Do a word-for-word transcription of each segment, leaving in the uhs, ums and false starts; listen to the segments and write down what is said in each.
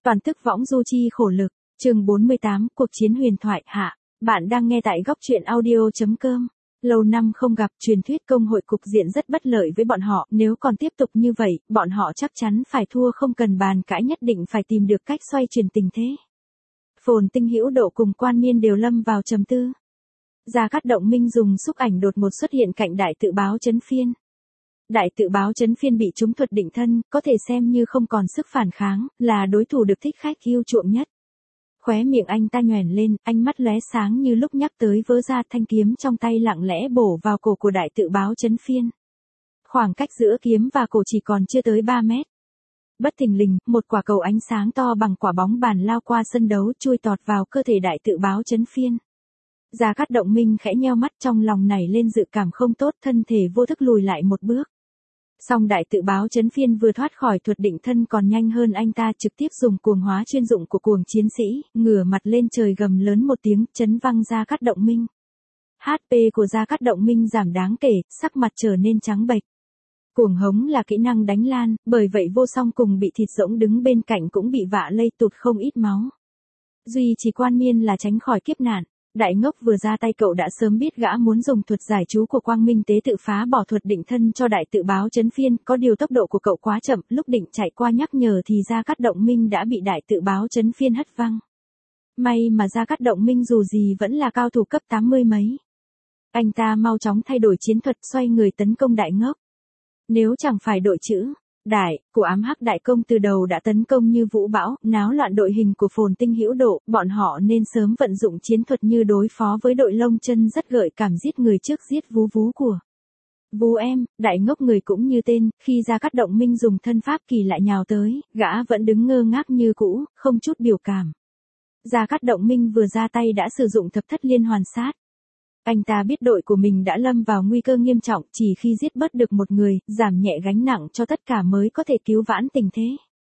Toàn tức võng du chi khổ lực, chương bốn mươi tám, cuộc chiến huyền thoại hạ. Bạn đang nghe tại góc truyện audio.com. Lâu năm không gặp, truyền thuyết công hội cục diện rất bất lợi với bọn họ, nếu còn tiếp tục như vậy, bọn họ chắc chắn phải thua, không cần bàn cãi, nhất định phải tìm được cách xoay chuyển tình thế. Phồn Tinh Hữu Độ cùng Quan Miên đều lâm vào trầm tư. Gia Cát Động Minh dùng xúc ảnh đột một xuất hiện cạnh Đại Tự Báo Chấn Phiên. Đại Tự Báo Chấn Phiên bị trúng thuật định thân, có thể xem như không còn sức phản kháng, là đối thủ được thích khách yêu chuộng nhất. Khóe miệng anh ta nhoẻn lên, ánh mắt lóe sáng như lúc nhắc tới vớ ra thanh kiếm trong tay lặng lẽ bổ vào cổ của Đại Tự Báo Chấn Phiên. Khoảng cách giữa kiếm và cổ chỉ còn chưa tới ba mét. Bất thình lình, một quả cầu ánh sáng to bằng quả bóng bàn lao qua sân đấu, chui tọt vào cơ thể Đại Tự Báo Chấn Phiên. Gia Cát Động Minh khẽ nheo mắt, trong lòng nảy lên dự cảm không tốt, thân thể vô thức lùi lại một bước. Song Đại Tự Báo Chấn Phiên vừa thoát khỏi thuật định thân còn nhanh hơn anh ta, trực tiếp dùng cuồng hóa chuyên dụng của cuồng chiến sĩ, ngửa mặt lên trời gầm lớn một tiếng, chấn văng Gia Cát Động Minh. hát pê của Gia Cát Động Minh giảm đáng kể, sắc mặt trở nên trắng bệch. Cuồng hống là kỹ năng đánh lan, bởi vậy Vô Song cùng Bị Thịt Rỗng đứng bên cạnh cũng bị vạ lây tụt không ít máu. Duy chỉ Quan Miên là tránh khỏi kiếp nạn. Đại Ngốc vừa ra tay cậu đã sớm biết gã muốn dùng thuật giải chú của Quang Minh Tế tự phá bỏ thuật định thân cho Đại Tự Báo Chấn Phiên, có điều tốc độ của cậu quá chậm, lúc định chạy qua nhắc nhở thì Gia Cát Động Minh đã bị Đại Tự Báo Chấn Phiên hất văng. May mà Gia Cát Động Minh dù gì vẫn là cao thủ cấp tám mươi mấy. Anh ta mau chóng thay đổi chiến thuật, xoay người tấn công Đại Ngốc. Nếu chẳng phải đội chữ Đại của ám hắc đại công từ đầu đã tấn công như vũ bão, náo loạn đội hình của Phồn Tinh Hữu Độ, bọn họ nên sớm vận dụng chiến thuật như đối phó với đội lông chân rất gợi cảm giết người trước giết vú vú của vú em. Đại Ngốc người cũng như tên, khi Gia Cát Động Minh dùng thân pháp kỳ lạ nhào tới, gã vẫn đứng ngơ ngác như cũ, không chút biểu cảm. Gia Cát Động Minh vừa ra tay đã sử dụng thập thất liên hoàn sát. Anh ta biết đội của mình đã lâm vào nguy cơ nghiêm trọng, chỉ khi giết bớt được một người, giảm nhẹ gánh nặng cho tất cả mới có thể cứu vãn tình thế.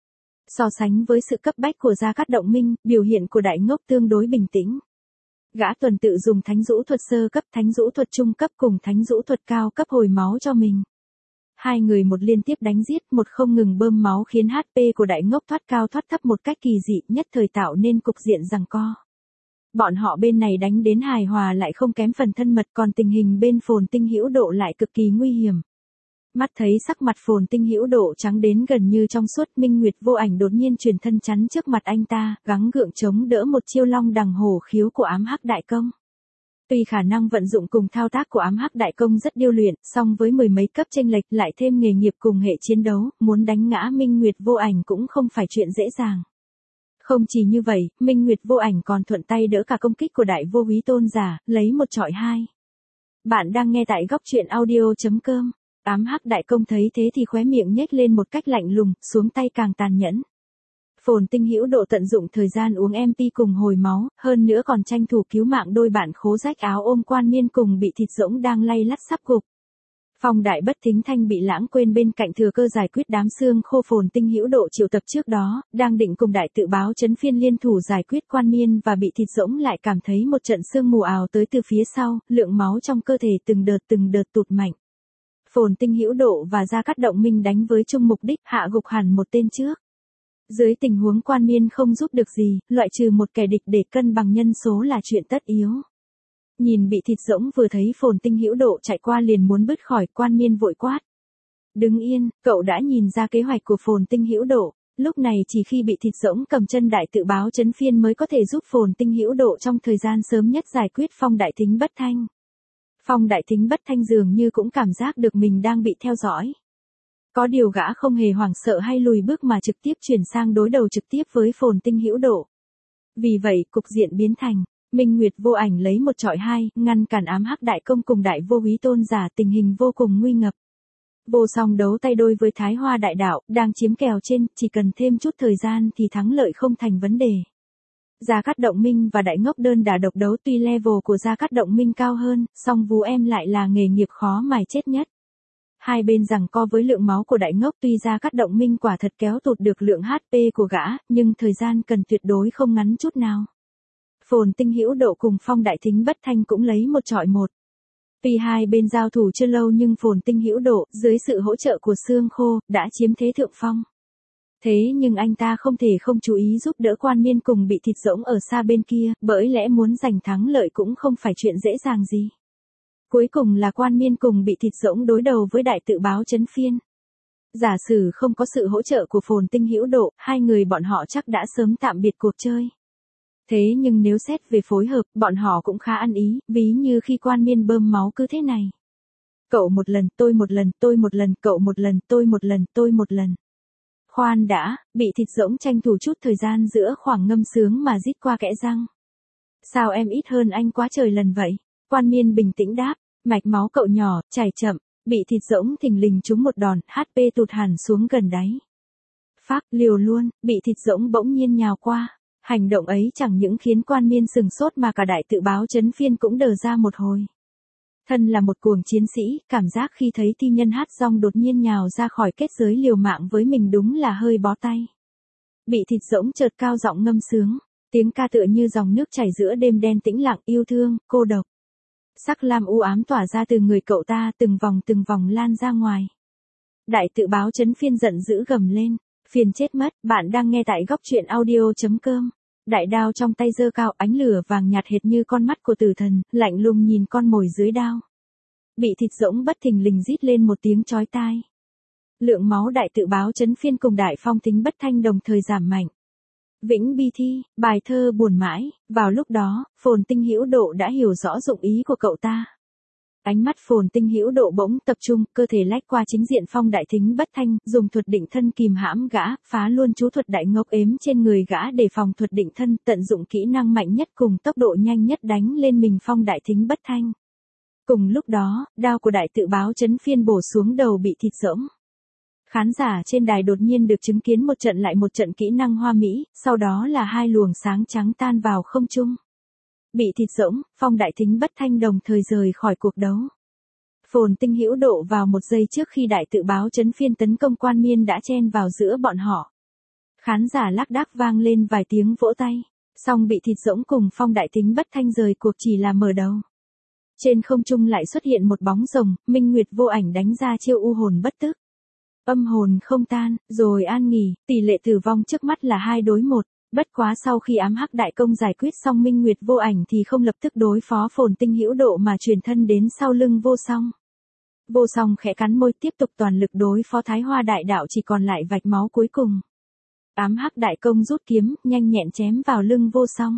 So sánh với sự cấp bách của Gia Cát Động Minh, biểu hiện của Đại Ngốc tương đối bình tĩnh. Gã tuần tự dùng thánh dũ thuật sơ cấp, thánh dũ thuật trung cấp cùng thánh dũ thuật cao cấp hồi máu cho mình. Hai người một liên tiếp đánh giết, một không ngừng bơm máu khiến hát pê của Đại Ngốc thoát cao thoát thấp một cách kỳ dị, nhất thời tạo nên cục diện giằng co. Bọn họ bên này đánh đến hài hòa lại không kém phần thân mật, còn tình hình bên Phồn Tinh Hữu Độ lại cực kỳ nguy hiểm. Mắt thấy sắc mặt Phồn Tinh Hữu Độ trắng đến gần như trong suốt, Minh Nguyệt Vô Ảnh đột nhiên truyền thân chắn trước mặt anh ta, gắng gượng chống đỡ một chiêu long đằng hổ khiếu của ám hắc đại công. Tuy khả năng vận dụng cùng thao tác của ám hắc đại công rất điêu luyện, song với mười mấy cấp chênh lệch lại thêm nghề nghiệp cùng hệ chiến đấu, muốn đánh ngã Minh Nguyệt Vô Ảnh cũng không phải chuyện dễ dàng. Không chỉ như vậy, Minh Nguyệt Vô Ảnh còn thuận tay đỡ cả công kích của Đại Vô Úy Tôn giả, lấy một chọi hai. Bạn đang nghe tại góc truyện audio.com. Ám hắc đại công thấy thế thì khóe miệng nhếch lên một cách lạnh lùng, xuống tay càng tàn nhẫn. Phồn Tinh Hữu Độ tận dụng thời gian uống em pê cùng hồi máu, hơn nữa còn tranh thủ cứu mạng đôi bạn khố rách áo ôm Quan Miên cùng Bị Thịt Rỗng đang lay lắt sắp gục. Phong Đại Bất Thính Thanh bị lãng quên bên cạnh, thừa cơ giải quyết đám xương khô Phồn Tinh Hữu Độ triệu tập trước đó, đang định cùng Đại Tự Báo Chấn Phiên liên thủ giải quyết Quan Miên và Bị Thịt Rỗng lại cảm thấy một trận sương mù ảo tới từ phía sau, lượng máu trong cơ thể từng đợt từng đợt tụt mạnh. Phồn Tinh Hữu Độ và Gia Cát Động Minh đánh với chung mục đích, hạ gục hẳn một tên trước. Dưới tình huống Quan Miên không giúp được gì, loại trừ một kẻ địch để cân bằng nhân số là chuyện tất yếu. Nhìn Bị Thịt Rỗng vừa thấy Phồn Tinh Hữu Độ chạy qua liền muốn bứt khỏi, Quan Miên vội quát. Đứng yên, cậu đã nhìn ra kế hoạch của Phồn Tinh Hữu Độ. Lúc này chỉ khi Bị Thịt Rỗng cầm chân Đại Tự Báo Chấn Phiên mới có thể giúp Phồn Tinh Hữu Độ trong thời gian sớm nhất giải quyết Phong Đại Thính Bất Thanh. Phong Đại Thính Bất Thanh dường như cũng cảm giác được mình đang bị theo dõi. Có điều gã không hề hoảng sợ hay lùi bước mà trực tiếp chuyển sang đối đầu trực tiếp với Phồn Tinh Hữu Độ. Vì vậy, cục diện biến thành Minh Nguyệt Vô Ảnh lấy một chọi hai, ngăn cản ám hắc đại công cùng Đại Vô Úy Tôn giả, tình hình vô cùng nguy ngập. Vô Song đấu tay đôi với Thái Hoa Đại Đạo, đang chiếm kèo trên, chỉ cần thêm chút thời gian thì thắng lợi không thành vấn đề. Gia Cát Động Minh và Đại Ngốc đơn đả độc đấu, tuy level của Gia Cát Động Minh cao hơn, song vú em lại là nghề nghiệp khó mài chết nhất. Hai bên giằng co với lượng máu của Đại Ngốc, tuy Gia Cát Động Minh quả thật kéo tụt được lượng hát pê của gã, nhưng thời gian cần tuyệt đối không ngắn chút nào. Phồn Tinh Hữu Độ cùng Phong Đại Thính Bất Thanh cũng lấy một chọi một. Tuy hai bên giao thủ chưa lâu nhưng Phồn Tinh Hữu Độ, dưới sự hỗ trợ của xương khô, đã chiếm thế thượng phong. Thế nhưng anh ta không thể không chú ý giúp đỡ Quan Miên cùng Bị Thịt Rỗng ở xa bên kia, bởi lẽ muốn giành thắng lợi cũng không phải chuyện dễ dàng gì. Cuối cùng là Quan Miên cùng Bị Thịt Rỗng đối đầu với Đại Tự Báo Chấn Phiên. Giả sử không có sự hỗ trợ của Phồn Tinh Hữu Độ, hai người bọn họ chắc đã sớm tạm biệt cuộc chơi. Thế nhưng nếu xét về phối hợp, bọn họ cũng khá ăn ý, ví như khi Quan Miên bơm máu cứ thế này. Cậu một lần, tôi một lần, tôi một lần, cậu một lần, tôi một lần, tôi một lần. Khoan đã, Bị Thịt Rỗng tranh thủ chút thời gian giữa khoảng ngâm sướng mà rít qua kẽ răng. Sao em ít hơn anh quá trời lần vậy? Quan Miên bình tĩnh đáp, mạch máu cậu nhỏ, chảy chậm. Bị Thịt Rỗng thình lình trúng một đòn, hát pê tụt hẳn xuống gần đáy. Phác, liều luôn, Bị Thịt Rỗng bỗng nhiên nhào qua. Hành động ấy chẳng những khiến Quan Miên sừng sốt mà cả Đại Tự Báo Chấn Phiên cũng đờ ra một hồi. Thân là một cuồng chiến sĩ, cảm giác khi thấy thi nhân hát rong đột nhiên nhào ra khỏi kết giới liều mạng với mình đúng là hơi bó tay. Bị Thịt Rỗng chợt cao giọng ngâm sướng, tiếng ca tựa như dòng nước chảy giữa đêm đen tĩnh lặng yêu thương, cô độc. Sắc lam u ám tỏa ra từ người cậu ta từng vòng từng vòng lan ra ngoài. Đại Tự Báo Chấn Phiên giận dữ gầm lên, phiền chết mất, bạn đang nghe tại góc truyện audio chấm com. Đại đao trong tay giơ cao, ánh lửa vàng nhạt hệt như con mắt của tử thần, lạnh lùng nhìn con mồi dưới đao. Bị Thịt Rỗng bất thình lình rít lên một tiếng chói tai. Lượng máu Đại Tự Báo Chấn Phiên cùng Đại Phong Tính Bất Thanh đồng thời giảm mạnh. Vĩnh bi thi, bài thơ buồn mãi, vào lúc đó, Phồn Tinh Hữu Độ đã hiểu rõ dụng ý của cậu ta. Ánh mắt Phồn Tinh Hữu Độ bỗng tập trung, cơ thể lách qua chính diện Phong Đại Thính Bất Thanh, dùng thuật định thân kìm hãm gã, phá luôn chú thuật đại ngốc ếm trên người gã để phòng thuật định thân, tận dụng kỹ năng mạnh nhất cùng tốc độ nhanh nhất đánh lên mình Phong Đại Thính Bất Thanh. Cùng lúc đó, đao của Đại Tự Báo Chấn Phiên bổ xuống đầu Bị Thịt Rỗng. Khán giả trên đài đột nhiên được chứng kiến một trận lại một trận kỹ năng hoa mỹ, sau đó là hai luồng sáng trắng tan vào không trung. Bị Thịt Rỗng, Phong Đại Thính Bất Thanh đồng thời rời khỏi cuộc đấu. Phồn Tinh Hữu Độ vào một giây trước khi Đại Tự Báo Chấn Phiên tấn công Quan Miên đã chen vào giữa bọn họ. Khán giả lác đác vang lên vài tiếng vỗ tay, song Bị Thịt Rỗng cùng Phong Đại Thính Bất Thanh rời cuộc chỉ là mở đầu. Trên không trung lại xuất hiện một bóng rồng, Minh Nguyệt Vô Ảnh đánh ra chiêu u hồn bất tức. Âm hồn không tan, rồi an nghỉ, tỷ lệ tử vong trước mắt là hai đối một. Bất quá sau khi ám hắc đại công giải quyết xong Minh Nguyệt Vô Ảnh thì không lập tức đối phó Phồn Tinh Hữu Độ mà truyền thân đến sau lưng Vô Song. Vô Song khẽ cắn môi tiếp tục toàn lực đối phó Thái Hoa Đại Đạo, chỉ còn lại vạch máu cuối cùng. Ám hắc đại công rút kiếm, nhanh nhẹn chém vào lưng Vô Song.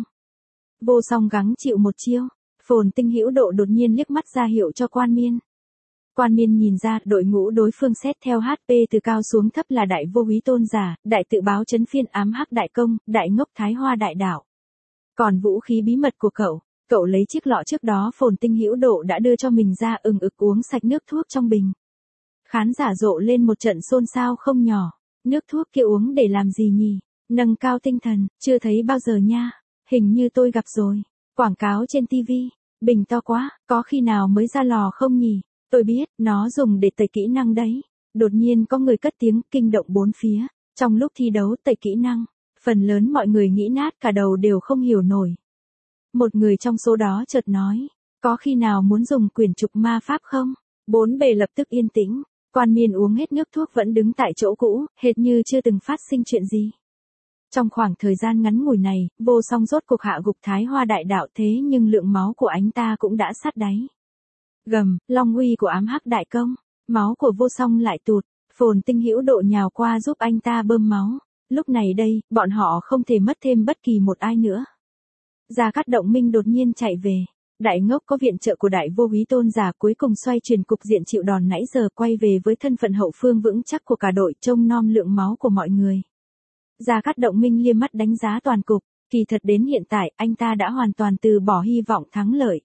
Vô Song gắng chịu một chiêu, Phồn Tinh Hữu Độ đột nhiên liếc mắt ra hiệu cho Quan Miên. Quan Miên nhìn ra đội ngũ đối phương xét theo hát pê từ cao xuống thấp là Đại Vô Úy Tôn Giả, Đại Tự Báo Chấn Phiên, ám hắc đại công, Đại Ngốc Thái Hoa Đại Đạo. Còn vũ khí bí mật của cậu, cậu lấy chiếc lọ trước đó Phồn Tinh Hữu Độ đã đưa cho mình ra ừng ực uống sạch nước thuốc trong bình. Khán giả rộ lên một trận xôn xao không nhỏ, nước thuốc kia uống để làm gì nhỉ? Nâng cao tinh thần, chưa thấy bao giờ nha, hình như tôi gặp rồi, quảng cáo trên tivi, bình to quá, có khi nào mới ra lò không nhỉ? Tôi biết, nó dùng để tẩy kỹ năng đấy. Đột nhiên có người cất tiếng kinh động bốn phía. Trong lúc thi đấu tẩy kỹ năng, phần lớn mọi người nghĩ nát cả đầu đều không hiểu nổi. Một người trong số đó chợt nói, có khi nào muốn dùng quyển trục ma pháp không? Bốn bề lập tức yên tĩnh. Quan Miên uống hết nước thuốc vẫn đứng tại chỗ cũ, hệt như chưa từng phát sinh chuyện gì. Trong khoảng thời gian ngắn ngủi này, Vô Song rốt cuộc hạ gục Thái Hoa Đại Đạo, thế nhưng lượng máu của anh ta cũng đã sát đáy. Gầm, long uy của ám hắc đại công, máu của Vô Song lại tụt, Phồn Tinh Hữu Độ nhào qua giúp anh ta bơm máu. Lúc này đây, bọn họ không thể mất thêm bất kỳ một ai nữa. Gia Cát Động Minh đột nhiên chạy về. Đại Ngốc có viện trợ của Đại Vô Úy Tôn Giả cuối cùng xoay chuyển cục diện chịu đòn nãy giờ, quay về với thân phận hậu phương vững chắc của cả đội, trông nom lượng máu của mọi người. Gia Cát Động Minh liếc mắt đánh giá toàn cục, kỳ thật đến hiện tại anh ta đã hoàn toàn từ bỏ hy vọng thắng lợi.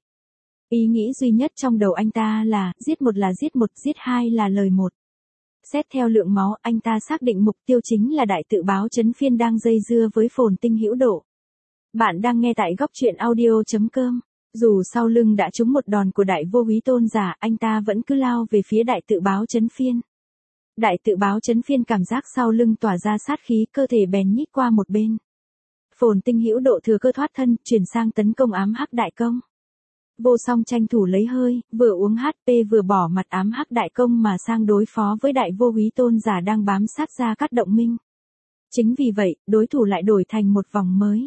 Ý nghĩ duy nhất trong đầu anh ta là, giết một là giết một, giết hai là lời một. Xét theo lượng máu, anh ta xác định mục tiêu chính là Đại Tự Báo Chấn Phiên đang dây dưa với Phồn Tinh Hữu Độ. Bạn đang nghe tại góc truyện audio chấm com. Dù sau lưng đã trúng một đòn của Đại Vô Úy Tôn Giả, anh ta vẫn cứ lao về phía Đại Tự Báo Chấn Phiên. Đại Tự Báo Chấn Phiên cảm giác sau lưng tỏa ra sát khí, cơ thể bèn nhích qua một bên. Phồn Tinh Hữu Độ thừa cơ thoát thân, chuyển sang tấn công ám hắc đại công. Vô Song tranh thủ lấy hơi, vừa uống hát pê vừa bỏ mặt ám hắc đại công mà sang đối phó với Đại Vô Úy Tôn Giả đang bám sát Gia Cát Động Minh. Chính vì vậy, đối thủ lại đổi thành một vòng mới.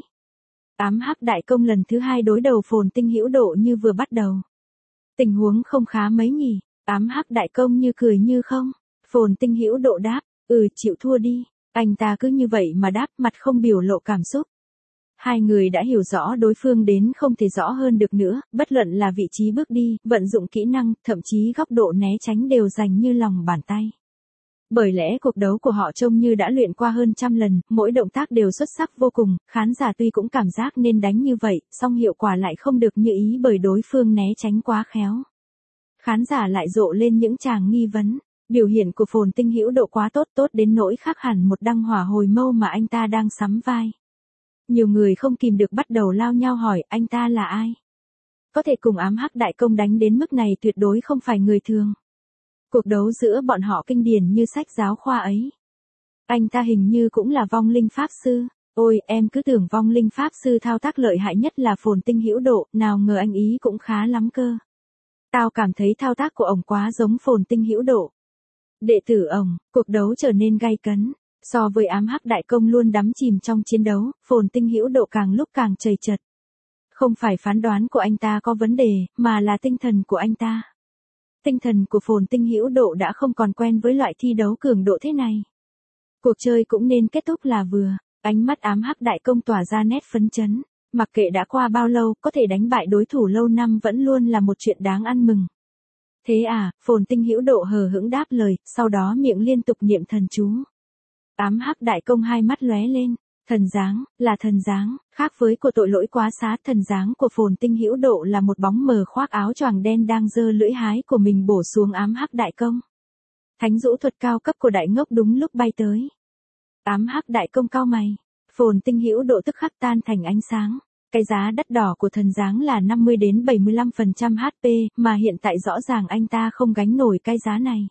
Ám hắc đại công lần thứ hai đối đầu Phồn Tinh Hữu Độ như vừa bắt đầu. Tình huống không khá mấy nhỉ, ám hắc đại công như cười như không. Phồn Tinh Hữu Độ đáp, ừ chịu thua đi. Anh ta cứ như vậy mà đáp, mặt không biểu lộ cảm xúc. Hai người đã hiểu rõ đối phương đến không thể rõ hơn được nữa, bất luận là vị trí bước đi, vận dụng kỹ năng, thậm chí góc độ né tránh đều dành như lòng bàn tay. Bởi lẽ cuộc đấu của họ trông như đã luyện qua hơn trăm lần, mỗi động tác đều xuất sắc vô cùng, khán giả tuy cũng cảm giác nên đánh như vậy, song hiệu quả lại không được như ý bởi đối phương né tránh quá khéo. Khán giả lại rộ lên những tràng nghi vấn. Biểu hiện của Phồn Tinh Hữu Độ quá tốt tốt đến nỗi khác hẳn một đăng hỏa hồi mâu mà anh ta đang sắm vai. Nhiều người không kìm được bắt đầu lao nhau hỏi anh ta là ai. Có thể cùng ám hắc đại công đánh đến mức này tuyệt đối không phải người thường. Cuộc đấu giữa bọn họ kinh điển như sách giáo khoa ấy. Anh ta hình như cũng là vong linh pháp sư. Ôi em cứ tưởng vong linh pháp sư thao tác lợi hại nhất là Phồn Tinh Hữu Độ, nào ngờ anh ý cũng khá lắm cơ. Tao cảm thấy thao tác của ổng quá giống Phồn Tinh Hữu Độ. Đệ tử ổng, cuộc đấu trở nên gay cấn. So với ám hắc đại công luôn đắm chìm trong chiến đấu, Phồn Tinh Hữu Độ càng lúc càng chầy chật. Không phải phán đoán của anh ta có vấn đề, mà là tinh thần của anh ta. Tinh thần của Phồn Tinh Hữu Độ đã không còn quen với loại thi đấu cường độ thế này. Cuộc chơi cũng nên kết thúc là vừa, ánh mắt ám hắc đại công tỏa ra nét phấn chấn. Mặc kệ đã qua bao lâu, có thể đánh bại đối thủ lâu năm vẫn luôn là một chuyện đáng ăn mừng. Thế à, Phồn Tinh Hữu Độ hờ hững đáp lời, sau đó miệng liên tục niệm thần chú. Ám hắc đại công hai mắt lóe lên, thần dáng, là thần dáng, khác với của tội lỗi quá xá, thần dáng của Phồn Tinh Hữu Độ là một bóng mờ khoác áo choàng đen đang giơ lưỡi hái của mình bổ xuống ám hắc đại công. Thánh dũ thuật cao cấp của đại ngốc đúng lúc bay tới. Ám hắc đại công cau mày, Phồn Tinh Hữu Độ tức khắc tan thành ánh sáng. Cái giá đắt đỏ của thần dáng là năm mươi đến bảy mươi lăm phần trăm hát pê, mà hiện tại rõ ràng anh ta không gánh nổi cái giá này.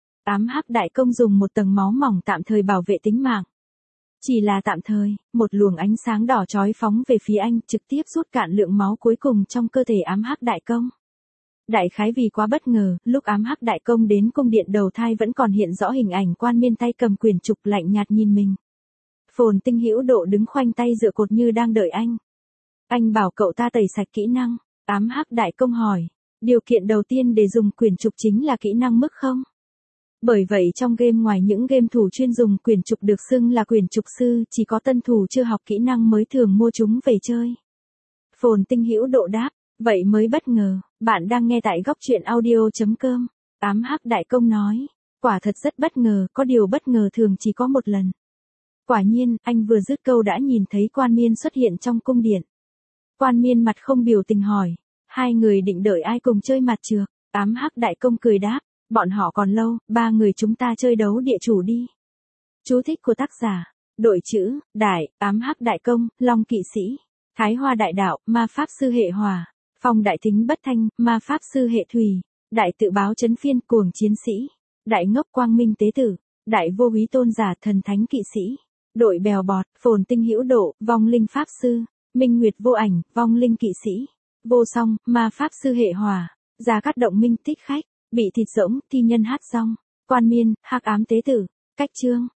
Ám hắc đại công dùng một tầng máu mỏng tạm thời bảo vệ tính mạng. Chỉ là tạm thời, một luồng ánh sáng đỏ chói phóng về phía anh, trực tiếp rút cạn lượng máu cuối cùng trong cơ thể ám hắc đại công. Đại khái vì quá bất ngờ, lúc ám hắc đại công đến cung điện đầu thai vẫn còn hiện rõ hình ảnh Quan Miên tay cầm quyền trục lạnh nhạt nhìn mình. Phồn Tinh Hữu Độ đứng khoanh tay dựa cột như đang đợi anh. Anh bảo cậu ta tẩy sạch kỹ năng. Ám hắc đại công hỏi. Điều kiện đầu tiên để dùng quyền trục chính là kỹ năng mức không? Bởi vậy trong game ngoài những game thủ chuyên dùng quyền trục được xưng là quyền trục sư, chỉ có tân thủ chưa học kỹ năng mới thường mua chúng về chơi. Phồn Tinh Hữu Độ đáp. Vậy mới bất ngờ, bạn đang nghe tại góc truyện audio chấm com. Ám hắc đại công nói. Quả thật rất bất ngờ, có điều bất ngờ thường chỉ có một lần. Quả nhiên, anh vừa dứt câu đã nhìn thấy Quan Miên xuất hiện trong cung điện. Quan Miên mặt không biểu tình hỏi. Hai người định đợi ai cùng chơi mặt trược? Ám hắc đại công cười đáp. Bọn họ còn lâu, ba người chúng ta chơi đấu địa chủ đi. Chú thích của tác giả. Đội chữ, đại, ám hắc đại công, long kỵ sĩ. Thái hoa đại đạo, ma pháp sư hệ hỏa. Phong đại thính bất thanh, ma pháp sư hệ thủy. Đại tự báo chấn phiên, cuồng chiến sĩ. Đại ngốc quang minh tế tử. Đại vô úy tôn giả, thần thánh kỵ sĩ. Đội bèo bọt, Phồn Tinh Hữu Độ, vong linh pháp sư. Minh Nguyệt vô ảnh, vong linh kỵ sĩ. Vô song, ma pháp sư hệ hỏa. Gia Cát Động Minh thích khách. Bị thịt rỗng, thi nhân hát xong. Quan Miên, hắc ám tế tử. Cách chương.